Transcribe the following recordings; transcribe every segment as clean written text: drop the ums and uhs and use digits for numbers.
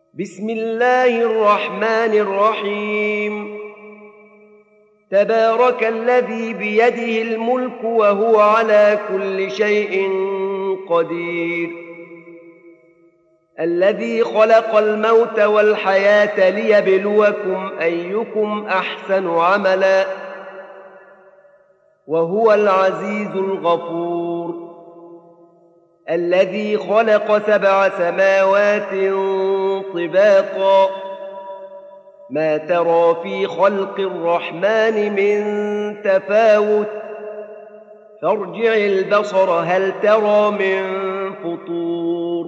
بسم الله الرحمن الرحيم. تبارك الذي بيده الملك وهو على كل شيء قدير، الذي خلق الموت والحياة ليبلوكم أيكم أحسن عملا، وهو العزيز الغفور، الذي خلق 7 سماوات طباقا، ما ترى في خلق الرحمن من تفاوت، فارجع البصر هل ترى من فطور،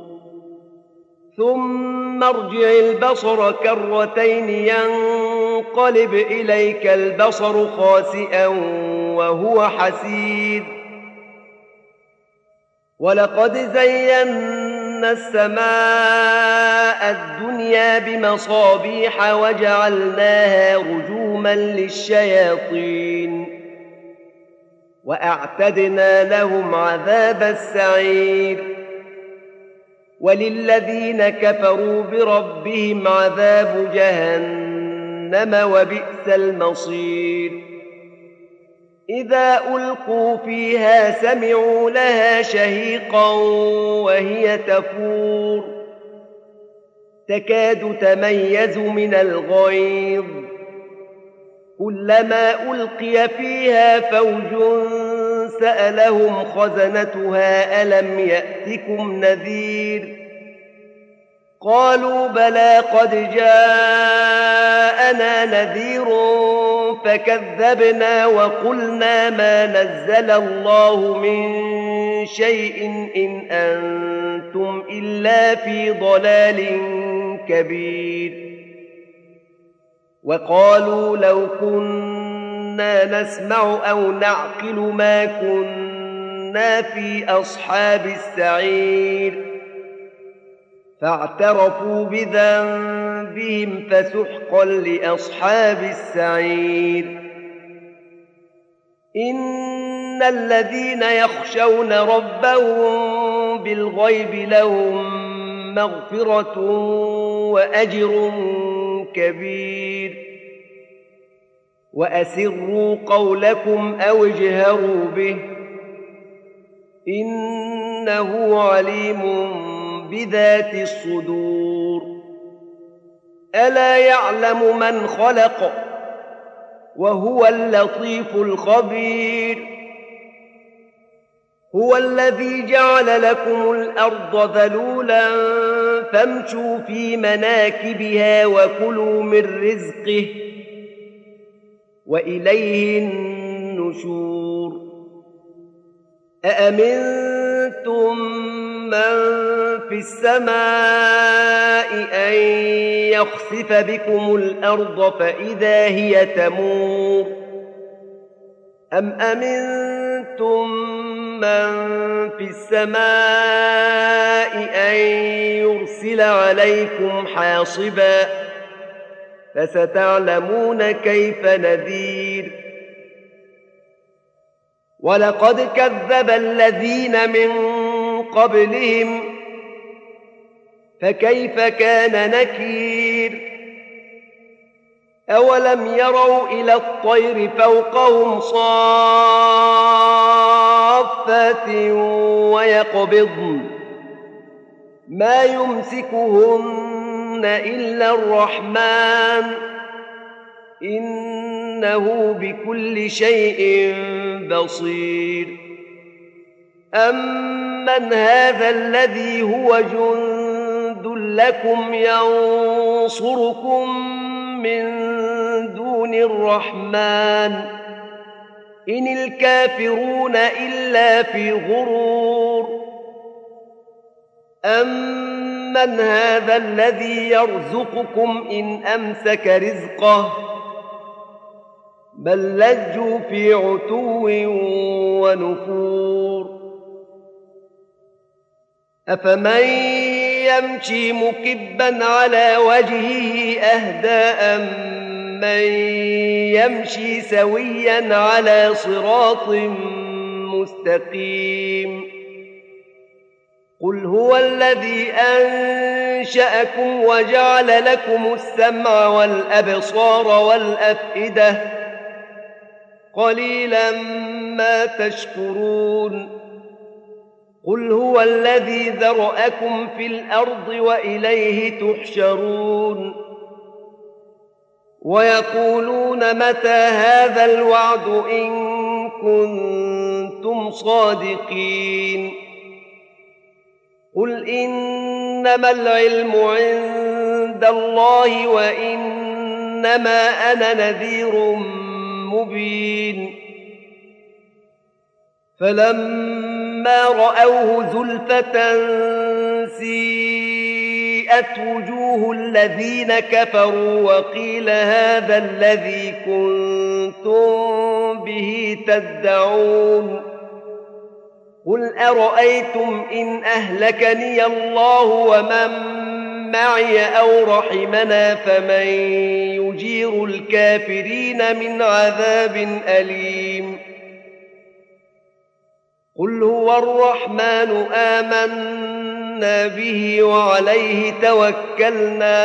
ثم ارجع البصر كرتين ينقلب إليك البصر خاسئا وهو حسير. ولقد زينا السماء الدنيا بمصابيح وجعلناها رجوما للشياطين، وأعتدنا لهم عذاب السعير. وللذين كفروا بربهم عذاب جهنم وبئس المصير. إذا ألقوا فيها سمعوا لها شهيقا وهي تفور، تكاد تميز من الغيظ، كلما ألقي فيها فوج سألهم خزنتها ألم يأتكم نذير؟ قالوا بلى قد جاءنا نذير فكذبنا وقلنا ما نزل الله من شيء إن أنتم إلا في ضلال كبير. وقالوا لو كنا نسمع أو نعقل ما كنا في أصحاب السعير، فاعترفوا بذنبهم فسحقا لأصحاب السعير. إن الذين يخشون ربهم بالغيب لهم مغفرة وأجر كبير. وأسروا قولكم أو اجهروا به، إنه عليم بذات الصدور. ألا يعلم من خلق وهو اللطيف الخبير. هو الذي جعل لكم الأرض ذلولا فامشوا في مناكبها وكلوا من رزقه وإليه النشور. أأمنتم من في السماء أن يخسف بكم الأرض فإذا هي تمور، أم أمنتم من في السماء أن يرسل عليكم حاصبا، فستعلمون كيف نذير. ولقد كذب الذين من قبلهم فكيف كان نكير. أولم يروا إلى الطير فوقهم صافات ويقبضن ما يمسكهن إلا الرحمن، إنه بكل شيء بصير. أمن هذا الذي هو جند لكم ينصركم من دون الرحمن، إن الكافرون إلا في غرور. أمن هذا الذي يرزقكم إن أمسك رزقه، بل لجوا في عتو ونفور. أفمن يمشي مكبا على وجهه أهدى أمن يمشي سويا على صراط مستقيم. قل هو الذي أنشأكم وجعل لكم السمع والأبصار والأفئدة قليلا ما تشكرون قل هو الذي ذرأكم في الأرض وإليه تحشرون ويقولون متى هذا الوعد إن كنتم صادقين قل إنما العلم عند الله وإنما أنا نذير مبين فلما رأوه زلفة سيئت وجوه الذين كفروا وقيل هذا الذي كنتم به تدعون قل أرأيتم إن أهلكني الله ومن معي أو رحمنا فمن يجير الكافرين من عذاب أليم قل هو الرحمن آمنا به وعليه توكلنا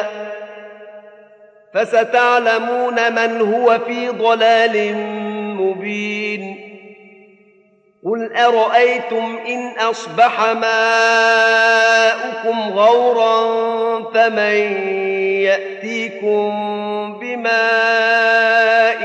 فستعلمون من هو في ضلال مبين قل أرأيتم إن أصبح ماؤكم غورا فمن يأتيكم بماء